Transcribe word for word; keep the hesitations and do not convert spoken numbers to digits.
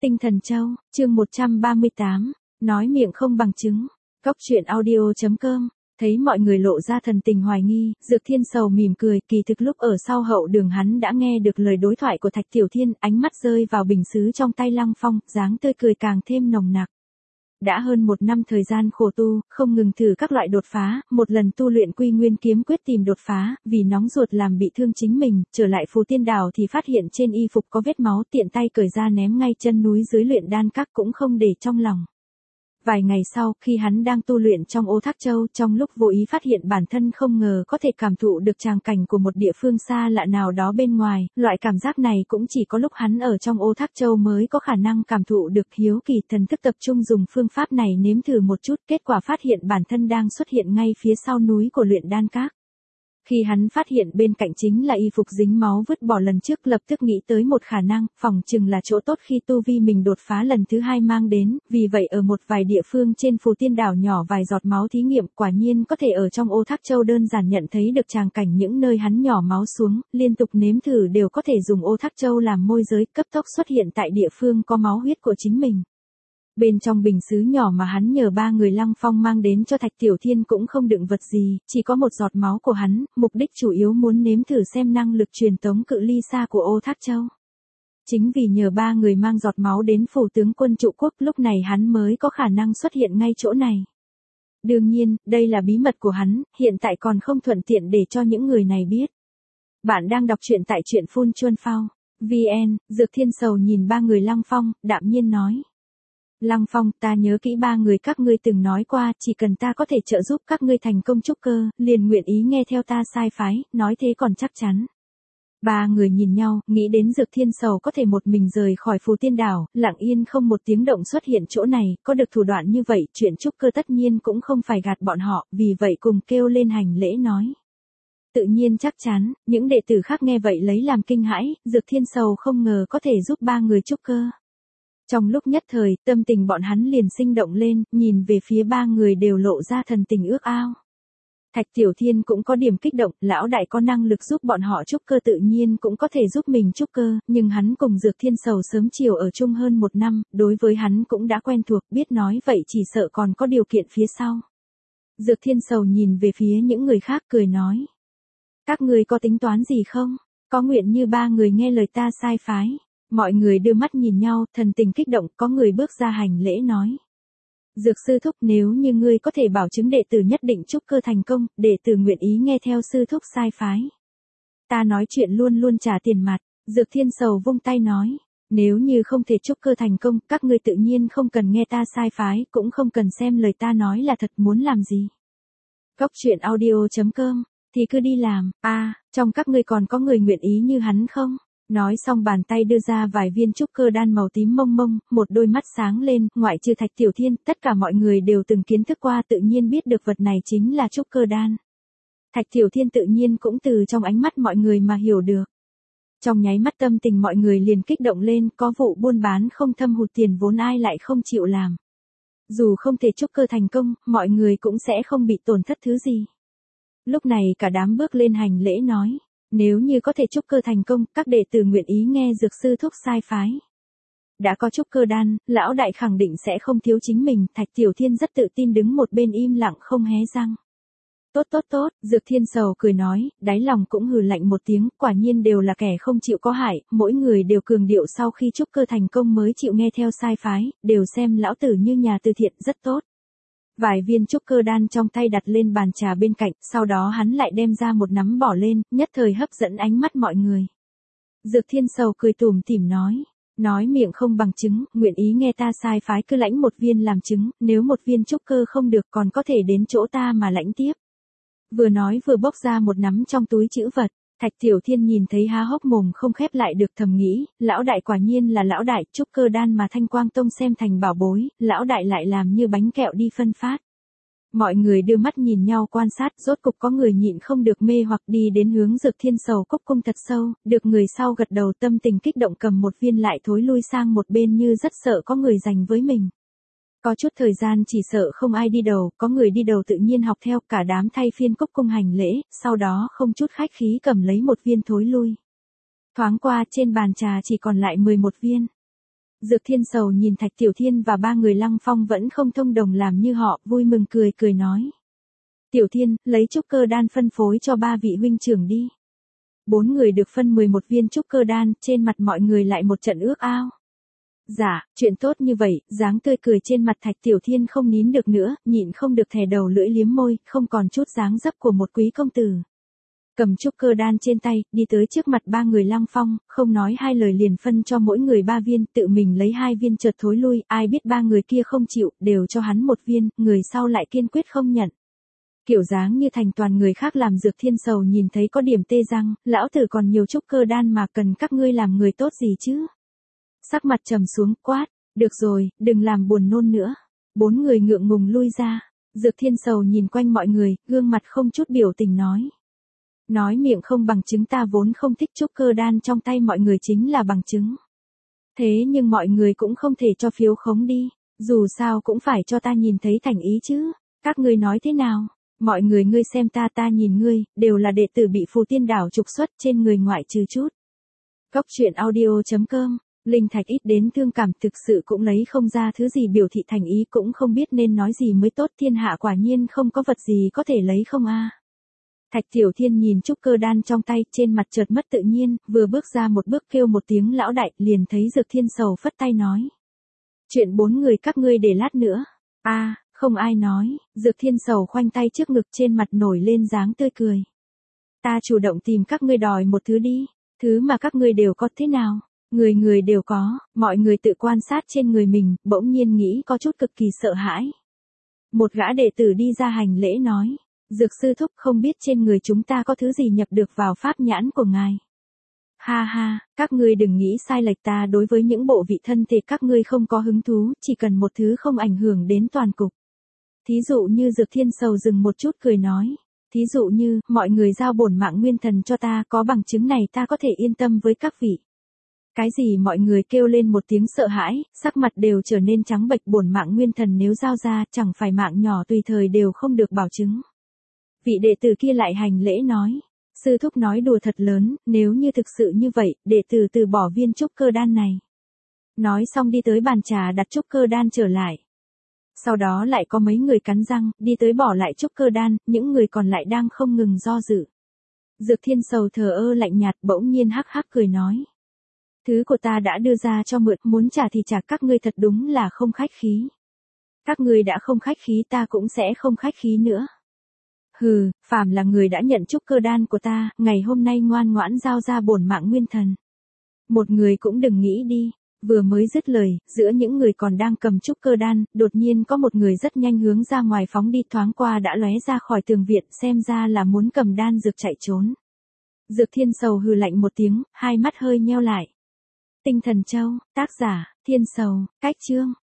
Tinh Thần Châu, chương một trăm ba mươi tám, nói miệng không bằng chứng. Cốc truyện audio chấm com. Thấy mọi người lộ ra thần tình hoài nghi, Dược Thiên Sầu mỉm cười, kỳ thực lúc ở sau hậu đường hắn đã nghe được lời đối thoại của Thạch Tiểu Thiên, ánh mắt rơi vào bình sứ trong tay Lăng Phong, dáng tươi cười càng thêm nồng nặc. Đã hơn một năm thời gian khổ tu, không ngừng thử các loại đột phá, một lần tu luyện Quy Nguyên kiếm quyết tìm đột phá, vì nóng ruột làm bị thương chính mình, trở lại Phù Tiên Đảo thì phát hiện trên y phục có vết máu, tiện tay cởi ra ném ngay chân núi dưới luyện đan các cũng không để trong lòng. Vài ngày sau, khi hắn đang tu luyện trong Ô Thác Châu, trong lúc vô ý phát hiện bản thân không ngờ có thể cảm thụ được tràng cảnh của một địa phương xa lạ nào đó bên ngoài, loại cảm giác này cũng chỉ có lúc hắn ở trong Ô Thác Châu mới có khả năng cảm thụ được. Hiếu kỳ thần thức tập trung dùng phương pháp này nếm thử một chút, kết quả phát hiện bản thân đang xuất hiện ngay phía sau núi của luyện đan các. Khi hắn phát hiện bên cạnh chính là y phục dính máu vứt bỏ lần trước, lập tức nghĩ tới một khả năng, phỏng chừng là chỗ tốt khi tu vi mình đột phá lần thứ hai mang đến, vì vậy ở một vài địa phương trên Phù Tiên Đảo nhỏ vài giọt máu thí nghiệm, quả nhiên có thể ở trong Ô Thác Châu đơn giản nhận thấy được tràng cảnh những nơi hắn nhỏ máu xuống, liên tục nếm thử đều có thể dùng Ô Thác Châu làm môi giới, cấp tốc xuất hiện tại địa phương có máu huyết của chính mình. Bên trong bình sứ nhỏ mà hắn nhờ ba người Lăng Phong mang đến cho Thạch Tiểu Thiên cũng không đựng vật gì, chỉ có một giọt máu của hắn, mục đích chủ yếu muốn nếm thử xem năng lực truyền tống cự ly xa của Ô Thác Châu. Chính vì nhờ ba người mang giọt máu đến phủ tướng quân trụ quốc, lúc này hắn mới có khả năng xuất hiện ngay chỗ này. Đương nhiên, đây là bí mật của hắn, hiện tại còn không thuận tiện để cho những người này biết. Bạn đang đọc truyện tại truyện phun chuân phao chấm vn. Dược Thiên Sầu nhìn ba người Lăng Phong, đạm nhiên nói. Lăng Phong, ta nhớ kỹ ba người các ngươi từng nói qua, chỉ cần ta có thể trợ giúp các ngươi thành công trúc cơ, liền nguyện ý nghe theo ta sai phái, nói thế còn chắc chắn. Ba người nhìn nhau, nghĩ đến Dược Thiên Sầu có thể một mình rời khỏi Phù Tiên Đảo, lặng yên không một tiếng động xuất hiện chỗ này, có được thủ đoạn như vậy, chuyện trúc cơ tất nhiên cũng không phải gạt bọn họ, vì vậy cùng kêu lên hành lễ nói. Tự nhiên chắc chắn, những đệ tử khác nghe vậy lấy làm kinh hãi, Dược Thiên Sầu không ngờ có thể giúp ba người trúc cơ. Trong lúc nhất thời, tâm tình bọn hắn liền sinh động lên, nhìn về phía ba người đều lộ ra thần tình ước ao. Thạch Tiểu Thiên cũng có điểm kích động, lão đại có năng lực giúp bọn họ trúc cơ tự nhiên cũng có thể giúp mình trúc cơ, nhưng hắn cùng Dược Thiên Sầu sớm chiều ở chung hơn một năm, đối với hắn cũng đã quen thuộc, biết nói vậy chỉ sợ còn có điều kiện phía sau. Dược Thiên Sầu nhìn về phía những người khác cười nói. Các người có tính toán gì không? Có nguyện như ba người nghe lời ta sai phái? Mọi người đưa mắt nhìn nhau, thần tình kích động, có người bước ra hành lễ nói. Dược sư thúc, nếu như ngươi có thể bảo chứng đệ tử nhất định trúc cơ thành công, đệ tử nguyện ý nghe theo sư thúc sai phái. Ta nói chuyện luôn luôn trả tiền mặt. Dược Thiên Sầu vung tay nói. Nếu như không thể trúc cơ thành công, các ngươi tự nhiên không cần nghe ta sai phái, cũng không cần xem lời ta nói là thật, muốn làm gì. Cốc truyện audio chấm com, thì cứ đi làm. A, à, trong các ngươi còn có người nguyện ý như hắn không? Nói xong bàn tay đưa ra vài viên trúc cơ đan màu tím mông mông, một đôi mắt sáng lên, ngoại trừ Thạch Tiểu Thiên, tất cả mọi người đều từng kiến thức qua, tự nhiên biết được vật này chính là trúc cơ đan. Thạch Tiểu Thiên tự nhiên cũng từ trong ánh mắt mọi người mà hiểu được. Trong nháy mắt tâm tình mọi người liền kích động lên, có vụ buôn bán không thâm hụt tiền vốn ai lại không chịu làm. Dù không thể trúc cơ thành công, mọi người cũng sẽ không bị tổn thất thứ gì. Lúc này cả đám bước lên hành lễ nói. Nếu như có thể trúc cơ thành công, các đệ tử nguyện ý nghe Dược sư thúc sai phái. Đã có trúc cơ đan, lão đại khẳng định sẽ không thiếu chính mình, Thạch Tiểu Thiên rất tự tin đứng một bên im lặng không hé răng. Tốt tốt tốt, Dược Thiên Sầu cười nói, đáy lòng cũng hừ lạnh một tiếng, quả nhiên đều là kẻ không chịu có hại, mỗi người đều cường điệu sau khi trúc cơ thành công mới chịu nghe theo sai phái, đều xem lão tử như nhà từ thiện, rất tốt. Vài viên trúc cơ đan trong tay đặt lên bàn trà bên cạnh, sau đó hắn lại đem ra một nắm bỏ lên, nhất thời hấp dẫn ánh mắt mọi người. Dược Thiên Sầu cười tủm tỉm nói, nói miệng không bằng chứng, nguyện ý nghe ta sai phái cứ lãnh một viên làm chứng, nếu một viên trúc cơ không được còn có thể đến chỗ ta mà lãnh tiếp. Vừa nói vừa bốc ra một nắm trong túi trữ vật. Thạch Tiểu Thiên nhìn thấy há hốc mồm không khép lại được, thầm nghĩ, lão đại quả nhiên là lão đại, trúc cơ đan mà Thanh Quang Tông xem thành bảo bối, lão đại lại làm như bánh kẹo đi phân phát. Mọi người đưa mắt nhìn nhau quan sát, rốt cục có người nhịn không được mê hoặc đi đến hướng Dược Thiên Sầu cốc cung thật sâu, được người sau gật đầu, tâm tình kích động cầm một viên lại thối lui sang một bên như rất sợ có người giành với mình. Có chút thời gian chỉ sợ không ai đi đầu, có người đi đầu tự nhiên học theo, cả đám thay phiên cốc cung hành lễ, sau đó không chút khách khí cầm lấy một viên thối lui. Thoáng qua trên bàn trà chỉ còn lại mười một viên. Dược Thiên Sầu nhìn Thạch Tiểu Thiên và ba người Lăng Phong vẫn không thông đồng làm như họ, vui mừng cười cười nói. Tiểu Thiên, lấy trúc cơ đan phân phối cho ba vị huynh trưởng đi. Bốn người được phân mười một viên trúc cơ đan, trên mặt mọi người lại một trận ước ao. Dạ, chuyện tốt như vậy, dáng tươi cười trên mặt Thạch Tiểu Thiên không nín được nữa, nhịn không được thè đầu lưỡi liếm môi, không còn chút dáng dấp của một quý công tử. Cầm trúc cơ đan trên tay, đi tới trước mặt ba người Lăng Phong, không nói hai lời liền phân cho mỗi người ba viên, tự mình lấy hai viên chợt thối lui, ai biết ba người kia không chịu, đều cho hắn một viên, người sau lại kiên quyết không nhận. Kiểu dáng như thành toàn người khác làm Dược Thiên Sầu nhìn thấy có điểm tê răng, lão tử còn nhiều trúc cơ đan mà cần các ngươi làm người tốt gì chứ. Sắc mặt trầm xuống, quát, được rồi, đừng làm buồn nôn nữa. Bốn người ngượng ngùng lui ra, Dược Thiên Sầu nhìn quanh mọi người, gương mặt không chút biểu tình nói. Nói miệng không bằng chứng, ta vốn không thích trúc cơ đan trong tay mọi người chính là bằng chứng. Thế nhưng mọi người cũng không thể cho phiếu khống đi, dù sao cũng phải cho ta nhìn thấy thành ý chứ, các ngươi nói thế nào? Mọi người ngươi xem ta ta nhìn ngươi, đều là đệ tử bị Phù Tiên Đảo trục xuất trên người ngoại trừ chút. Góc truyện audio chấm com, Linh Thạch ít đến thương cảm thực sự cũng lấy không ra thứ gì biểu thị thành ý, cũng không biết nên nói gì mới tốt, thiên hạ quả nhiên không có vật gì có thể lấy không a. Thạch Tiểu Thiên nhìn trúc cơ đan trong tay, trên mặt chợt mất tự nhiên, vừa bước ra một bước kêu một tiếng lão đại, liền thấy Dược Thiên Sầu phất tay nói. Chuyện bốn người các ngươi để lát nữa. A, à, không ai nói, Dược Thiên Sầu khoanh tay trước ngực, trên mặt nổi lên dáng tươi cười. Ta chủ động tìm các ngươi đòi một thứ đi, thứ mà các ngươi đều có thế nào? Người người đều có, mọi người tự quan sát trên người mình, bỗng nhiên nghĩ có chút cực kỳ sợ hãi. Một gã đệ tử đi ra hành lễ nói. Dược sư thúc, không biết trên người chúng ta có thứ gì nhập được vào pháp nhãn của ngài. Ha ha, các ngươi đừng nghĩ sai lệch, ta đối với những bộ vị thân thể các ngươi không có hứng thú, chỉ cần một thứ không ảnh hưởng đến toàn cục. Thí dụ như Dược Thiên Sầu dừng một chút cười nói. Thí dụ như, mọi người giao bổn mạng nguyên thần cho ta, có bằng chứng này ta có thể yên tâm với các vị. Cái gì? Mọi người kêu lên một tiếng sợ hãi, sắc mặt đều trở nên trắng bệch. Bổn mạng nguyên thần nếu giao ra, chẳng phải mạng nhỏ tùy thời đều không được bảo chứng. Vị đệ tử kia lại hành lễ nói, sư thúc nói đùa thật lớn, nếu như thực sự như vậy, đệ tử từ bỏ viên trúc cơ đan này. Nói xong đi tới bàn trà đặt trúc cơ đan trở lại. Sau đó lại có mấy người cắn răng, đi tới bỏ lại trúc cơ đan, những người còn lại đang không ngừng do dự. Dược Thiên Sầu thờ ơ lạnh nhạt, bỗng nhiên hắc hắc cười nói. Thứ của ta đã đưa ra cho mượn, muốn trả thì trả, các ngươi thật đúng là không khách khí. Các ngươi đã không khách khí, ta cũng sẽ không khách khí nữa. Hừ, phàm là người đã nhận trúc cơ đan của ta, ngày hôm nay ngoan ngoãn giao ra bổn mạng nguyên thần. Một người cũng đừng nghĩ đi. Vừa mới dứt lời, giữa những người còn đang cầm trúc cơ đan, đột nhiên có một người rất nhanh hướng ra ngoài phóng đi, thoáng qua đã lóe ra khỏi tường viện, xem ra là muốn cầm đan dược chạy trốn. Dược Thiên Sầu hừ lạnh một tiếng, hai mắt hơi nheo lại. Tinh Thần Châu, tác giả, Thiên Sầu, cách chương.